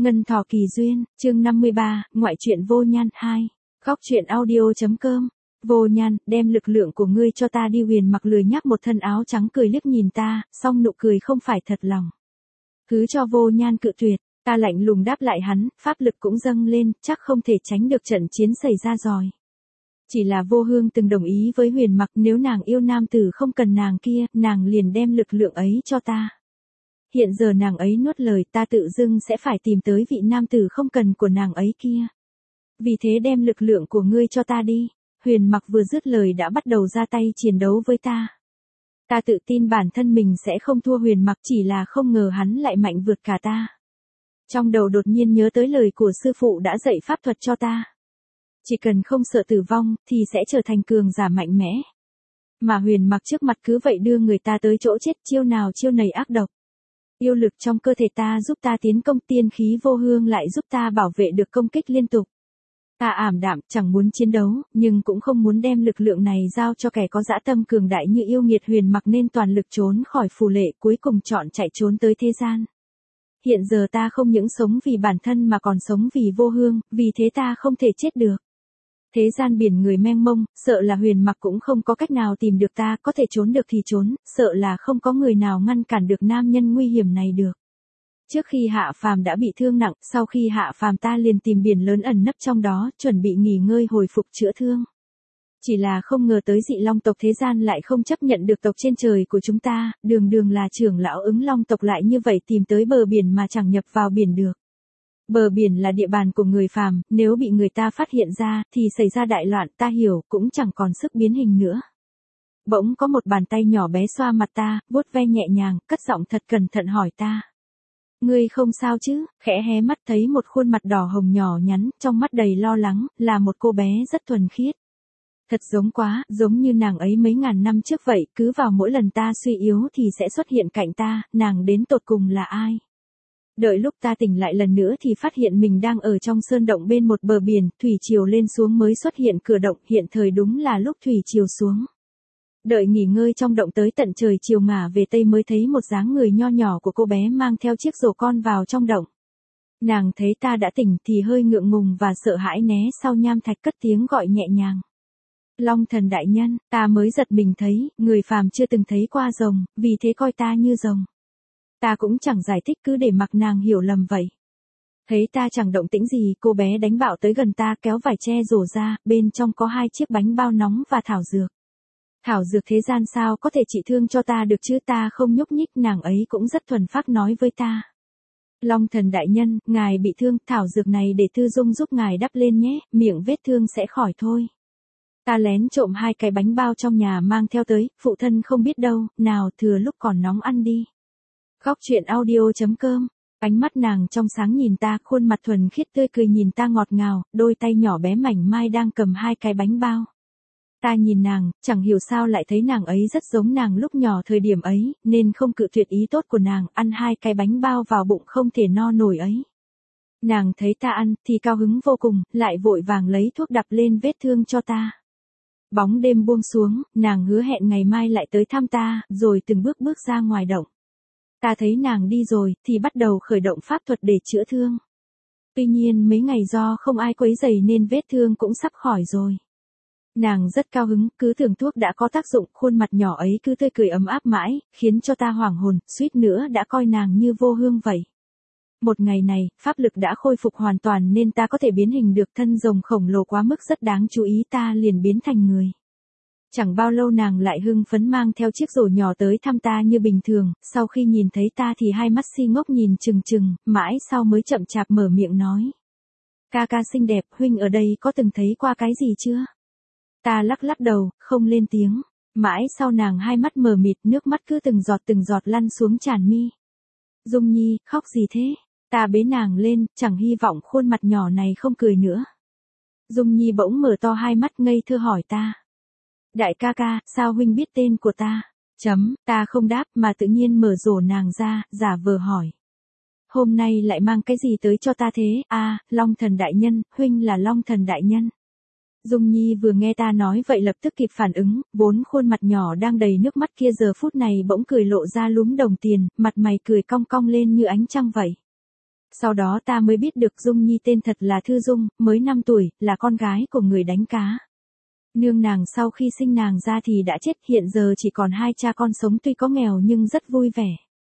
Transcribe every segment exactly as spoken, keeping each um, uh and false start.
Ngân thọ kỳ duyên, chương năm mươi ba, ngoại truyện vô nhan hai. Góc truyện audio.com. Vô nhan, đem lực lượng của ngươi cho ta đi. Huyền mặc lười nhác một thân áo trắng cười liếc nhìn ta, song nụ cười không phải thật lòng. Cứ cho vô nhan cự tuyệt, ta lạnh lùng đáp lại hắn, pháp lực cũng dâng lên, chắc không thể tránh được trận chiến xảy ra rồi. Chỉ là Vô Hương từng đồng ý với Huyền mặc, nếu nàng yêu nam tử không cần nàng kia, nàng liền đem lực lượng ấy cho ta. Hiện giờ nàng ấy nuốt lời, ta tự dưng sẽ phải tìm tới vị nam tử không cần của nàng ấy kia. Vì thế đem lực lượng của ngươi cho ta đi. Huyền mặc vừa dứt lời đã bắt đầu ra tay chiến đấu với ta. Ta tự tin bản thân mình sẽ không thua Huyền mặc, chỉ là không ngờ hắn lại mạnh vượt cả ta. Trong đầu đột nhiên nhớ tới lời của sư phụ đã dạy pháp thuật cho ta. Chỉ cần không sợ tử vong, thì sẽ trở thành cường giả mạnh mẽ. Mà Huyền mặc trước mặt cứ vậy đưa người ta tới chỗ chết, chiêu nào chiêu nấy ác độc. Yêu lực trong cơ thể ta giúp ta tiến công, tiên khí Vô Hương lại giúp ta bảo vệ được công kích liên tục. Ta ảm đạm, chẳng muốn chiến đấu, nhưng cũng không muốn đem lực lượng này giao cho kẻ có dã tâm cường đại như yêu nghiệt. Huyền mặc nên toàn lực trốn khỏi phù lệ, cuối cùng chọn chạy trốn tới thế gian. Hiện giờ ta không những sống vì bản thân mà còn sống vì Vô Hương, vì thế ta không thể chết được. Thế gian biển người mênh mông, sợ là Huyền mặc cũng không có cách nào tìm được ta, có thể trốn được thì trốn, sợ là không có người nào ngăn cản được nam nhân nguy hiểm này được. Trước khi hạ phàm đã bị thương nặng, sau khi hạ phàm ta liền tìm biển lớn ẩn nấp trong đó, chuẩn bị nghỉ ngơi hồi phục chữa thương. Chỉ là không ngờ tới dị long tộc thế gian lại không chấp nhận được tộc trên trời của chúng ta, đường đường là trưởng lão ứng long tộc lại như vậy tìm tới bờ biển mà chẳng nhập vào biển được. Bờ biển là địa bàn của người phàm, nếu bị người ta phát hiện ra, thì xảy ra đại loạn, ta hiểu, cũng chẳng còn sức biến hình nữa. Bỗng có một bàn tay nhỏ bé xoa mặt ta, vuốt ve nhẹ nhàng, cất giọng thật cẩn thận hỏi ta. Ngươi không sao chứ? Khẽ hé mắt thấy một khuôn mặt đỏ hồng nhỏ nhắn, trong mắt đầy lo lắng, là một cô bé rất thuần khiết. Thật giống quá, giống như nàng ấy mấy ngàn năm trước vậy, cứ vào mỗi lần ta suy yếu thì sẽ xuất hiện cạnh ta, nàng đến tột cùng là ai? Đợi lúc ta tỉnh lại lần nữa thì phát hiện mình đang ở trong sơn động bên một bờ biển, thủy triều lên xuống mới xuất hiện cửa động, hiện thời đúng là lúc thủy triều xuống. Đợi nghỉ ngơi trong động tới tận trời chiều ngả về tây mới thấy một dáng người nho nhỏ của cô bé mang theo chiếc rổ con vào trong động. Nàng thấy ta đã tỉnh thì hơi ngượng ngùng và sợ hãi né sau nham thạch, cất tiếng gọi nhẹ nhàng. Long thần đại nhân, ta mới giật mình thấy, người phàm chưa từng thấy qua rồng, vì thế coi ta như rồng. Ta cũng chẳng giải thích, cứ để mặc nàng hiểu lầm vậy. Thấy ta chẳng động tĩnh gì, cô bé đánh bạo tới gần ta, kéo vải che rổ ra, bên trong có hai chiếc bánh bao nóng và thảo dược. Thảo dược thế gian sao có thể trị thương cho ta được chứ? Ta không nhúc nhích, nàng ấy cũng rất thuần phác nói với ta. Long thần đại nhân, ngài bị thương, thảo dược này để Thư Dung giúp ngài đắp lên nhé, miệng vết thương sẽ khỏi thôi. Ta lén trộm hai cái bánh bao trong nhà mang theo tới, phụ thân không biết đâu, nào thừa lúc còn nóng ăn đi. Góc truyện audio.com. Ánh mắt nàng trong sáng nhìn ta, khuôn mặt thuần khiết tươi cười nhìn ta ngọt ngào, đôi tay nhỏ bé mảnh mai đang cầm hai cái bánh bao. Ta nhìn nàng, chẳng hiểu sao lại thấy nàng ấy rất giống nàng lúc nhỏ thời điểm ấy, nên không cự tuyệt ý tốt của nàng, ăn hai cái bánh bao vào bụng không thể no nổi ấy. Nàng thấy ta ăn, thì cao hứng vô cùng, lại vội vàng lấy thuốc đắp lên vết thương cho ta. Bóng đêm buông xuống, nàng hứa hẹn ngày mai lại tới thăm ta, rồi từng bước bước ra ngoài động. Ta thấy nàng đi rồi, thì bắt đầu khởi động pháp thuật để chữa thương. Tuy nhiên mấy ngày do không ai quấy rầy nên vết thương cũng sắp khỏi rồi. Nàng rất cao hứng, cứ tưởng thuốc đã có tác dụng, khuôn mặt nhỏ ấy cứ tươi cười ấm áp mãi, khiến cho ta hoảng hồn, suýt nữa đã coi nàng như Vô Hương vậy. Một ngày này, pháp lực đã khôi phục hoàn toàn nên ta có thể biến hình được, thân rồng khổng lồ quá mức rất đáng chú ý, ta liền biến thành người. Chẳng bao lâu nàng lại hưng phấn mang theo chiếc rổ nhỏ tới thăm ta như bình thường, sau khi nhìn thấy ta thì hai mắt si ngốc nhìn chừng chừng, mãi sau mới chậm chạp mở miệng nói. Ca ca xinh đẹp, huynh ở đây có từng thấy qua cái gì chưa? Ta lắc lắc đầu, không lên tiếng. Mãi sau nàng hai mắt mờ mịt, nước mắt cứ từng giọt từng giọt lăn xuống tràn mi. Dung Nhi, khóc gì thế? Ta bế nàng lên, chẳng hy vọng khuôn mặt nhỏ này không cười nữa. Dung Nhi bỗng mở to hai mắt ngây thơ hỏi ta. Đại ca ca, sao huynh biết tên của ta? Chấm, ta không đáp mà tự nhiên mở rổ nàng ra, giả vờ hỏi. Hôm nay lại mang cái gì tới cho ta thế? À, Long thần đại nhân, huynh là Long thần đại nhân. Dung Nhi vừa nghe ta nói vậy lập tức kịp phản ứng, vốn khuôn mặt nhỏ đang đầy nước mắt kia giờ phút này bỗng cười lộ ra lúm đồng tiền, mặt mày cười cong cong lên như ánh trăng vậy. Sau đó ta mới biết được Dung Nhi tên thật là Thư Dung, mới năm tuổi, là con gái của người đánh cá. Nương nàng sau khi sinh nàng ra thì đã chết, hiện giờ chỉ còn hai cha con sống, tuy có nghèo nhưng rất vui vẻ.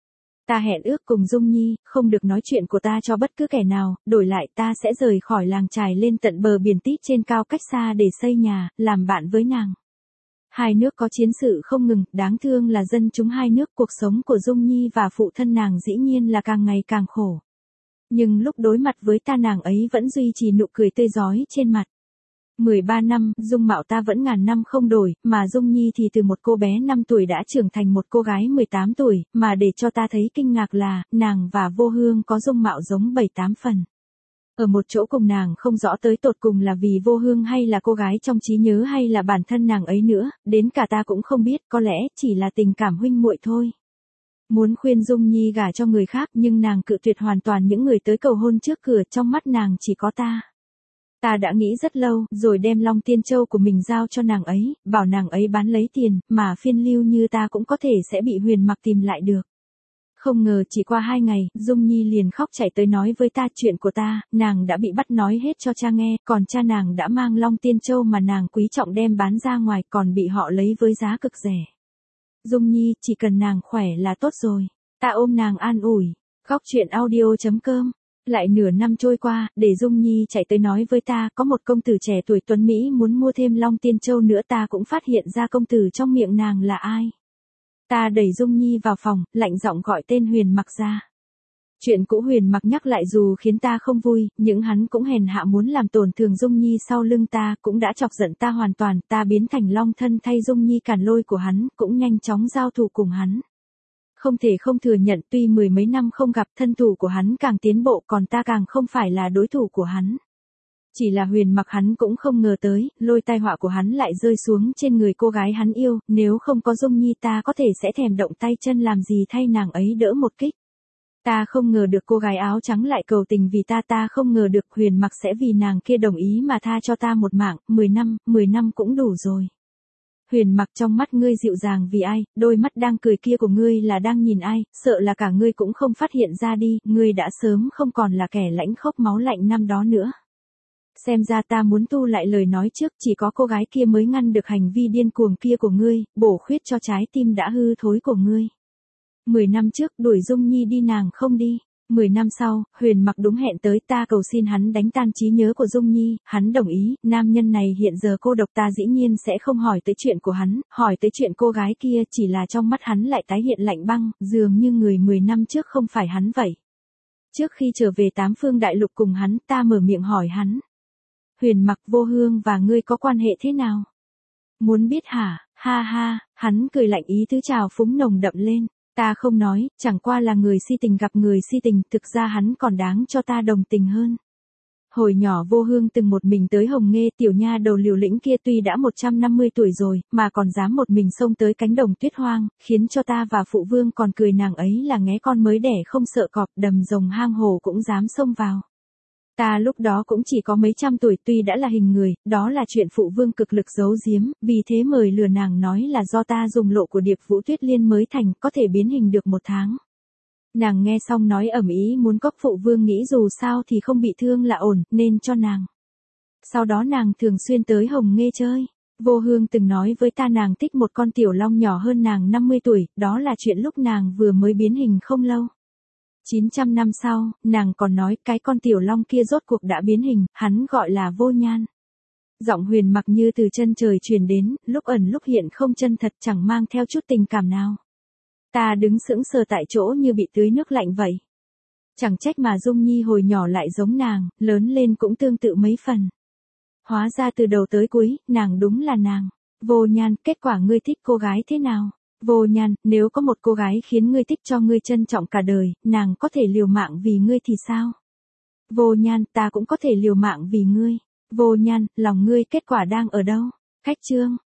Ta hẹn ước cùng Dung Nhi, không được nói chuyện của ta cho bất cứ kẻ nào, đổi lại ta sẽ rời khỏi làng trài lên tận bờ biển tít trên cao cách xa để xây nhà, làm bạn với nàng. Hai nước có chiến sự không ngừng, đáng thương là dân chúng hai nước, cuộc sống của Dung Nhi và phụ thân nàng dĩ nhiên là càng ngày càng khổ. Nhưng lúc đối mặt với ta nàng ấy vẫn duy trì nụ cười tươi rói trên mặt. mười ba năm, dung mạo ta vẫn ngàn năm không đổi, mà Dung Nhi thì từ một cô bé năm tuổi đã trưởng thành một cô gái mười tám tuổi, mà để cho ta thấy kinh ngạc là, nàng và Vô Hương có dung mạo giống bảy tám phần. Ở một chỗ cùng nàng không rõ tới tột cùng là vì Vô Hương hay là cô gái trong trí nhớ hay là bản thân nàng ấy nữa, đến cả ta cũng không biết, có lẽ chỉ là tình cảm huynh muội thôi. Muốn khuyên Dung Nhi gả cho người khác nhưng nàng cự tuyệt hoàn toàn những người tới cầu hôn trước cửa, trong mắt nàng chỉ có ta. Ta đã nghĩ rất lâu, rồi đem Long Tiên Châu của mình giao cho nàng ấy, bảo nàng ấy bán lấy tiền, mà phiên lưu như ta cũng có thể sẽ bị Huyền Mặc tìm lại được. Không ngờ chỉ qua hai ngày, Dung Nhi liền khóc chạy tới nói với ta chuyện của ta, nàng đã bị bắt nói hết cho cha nghe, còn cha nàng đã mang Long Tiên Châu mà nàng quý trọng đem bán ra ngoài, còn bị họ lấy với giá cực rẻ. Dung Nhi, chỉ cần nàng khỏe là tốt rồi. Ta ôm nàng an ủi. Góc truyện audio chấm com. Lại nửa năm trôi qua, để Dung Nhi chạy tới nói với ta, có một công tử trẻ tuổi tuấn Mỹ muốn mua thêm Long Tiên Châu nữa, ta cũng phát hiện ra công tử trong miệng nàng là ai. Ta đẩy Dung Nhi vào phòng, lạnh giọng gọi tên Huyền Mặc ra. Chuyện cũ Huyền Mặc nhắc lại dù khiến ta không vui, nhưng hắn cũng hèn hạ muốn làm tổn thương Dung Nhi sau lưng ta, cũng đã chọc giận ta hoàn toàn, ta biến thành Long thân thay Dung Nhi cản lôi của hắn, cũng nhanh chóng giao thủ cùng hắn. Không thể không thừa nhận, tuy mười mấy năm không gặp, thân thủ của hắn càng tiến bộ, còn ta càng không phải là đối thủ của hắn. Chỉ là Huyền Mặc hắn cũng không ngờ tới, lôi tai họa của hắn lại rơi xuống trên người cô gái hắn yêu, nếu không có Dung Nhi ta có thể sẽ thèm động tay chân làm gì thay nàng ấy đỡ một kích. Ta không ngờ được cô gái áo trắng lại cầu tình vì ta, ta không ngờ được Huyền Mặc sẽ vì nàng kia đồng ý mà tha cho ta một mạng, mười năm, mười năm cũng đủ rồi. Huyền Mặc, trong mắt ngươi dịu dàng vì ai, đôi mắt đang cười kia của ngươi là đang nhìn ai, sợ là cả ngươi cũng không phát hiện ra đi, ngươi đã sớm không còn là kẻ lãnh khốc máu lạnh năm đó nữa. Xem ra ta muốn tu lại lời nói trước, chỉ có cô gái kia mới ngăn được hành vi điên cuồng kia của ngươi, bổ khuyết cho trái tim đã hư thối của ngươi. Mười năm trước đuổi Dung Nhi đi nàng không đi. Mười năm sau, Huyền Mặc đúng hẹn tới, ta cầu xin hắn đánh tan trí nhớ của Dung Nhi, hắn đồng ý, nam nhân này hiện giờ cô độc, ta dĩ nhiên sẽ không hỏi tới chuyện của hắn, hỏi tới chuyện cô gái kia, chỉ là trong mắt hắn lại tái hiện lạnh băng, dường như người mười năm trước không phải hắn vậy. Trước khi trở về tám phương đại lục cùng hắn, ta mở miệng hỏi hắn. Huyền Mặc, Vô Hương và ngươi có quan hệ thế nào? Muốn biết hả? Ha ha, hắn cười lạnh, ý tứ trào phúng nồng đậm lên. Ta không nói, chẳng qua là người si tình gặp người si tình, thực ra hắn còn đáng cho ta đồng tình hơn. Hồi nhỏ Vô Hương từng một mình tới Hồng Nghê, tiểu nha đầu liều lĩnh kia tuy đã một trăm năm mươi tuổi rồi, mà còn dám một mình xông tới cánh đồng tuyết hoang, khiến cho ta và phụ vương còn cười nàng ấy là nghé con mới đẻ không sợ cọp, đầm rồng hang hồ cũng dám xông vào. Ta lúc đó cũng chỉ có mấy trăm tuổi, tuy đã là hình người, đó là chuyện phụ vương cực lực giấu giếm, vì thế mời lừa nàng nói là do ta dùng lộ của Điệp Vũ Tuyết Liên mới thành, có thể biến hình được một tháng. Nàng nghe xong nói ầm ĩ muốn cóc, phụ vương nghĩ dù sao thì không bị thương là ổn, nên cho nàng. Sau đó nàng thường xuyên tới Hồng Nghê chơi. Vô Hương từng nói với ta nàng thích một con tiểu long nhỏ hơn nàng năm mươi tuổi, đó là chuyện lúc nàng vừa mới biến hình không lâu. chín trăm năm sau, nàng còn nói cái con tiểu long kia rốt cuộc đã biến hình, hắn gọi là Vô Nhan. Giọng Huyền Mặc như từ chân trời truyền đến, lúc ẩn lúc hiện không chân thật, chẳng mang theo chút tình cảm nào. Ta đứng sững sờ tại chỗ như bị tưới nước lạnh vậy. Chẳng trách mà Dung Nhi hồi nhỏ lại giống nàng, lớn lên cũng tương tự mấy phần. Hóa ra từ đầu tới cuối, nàng đúng là nàng. Vô Nhan, kết quả ngươi thích cô gái thế nào? Vô Nhan, nếu có một cô gái khiến ngươi thích cho ngươi trân trọng cả đời, nàng có thể liều mạng vì ngươi thì sao? Vô Nhan, ta cũng có thể liều mạng vì ngươi. Vô Nhan, lòng ngươi kết quả đang ở đâu? Khách chương.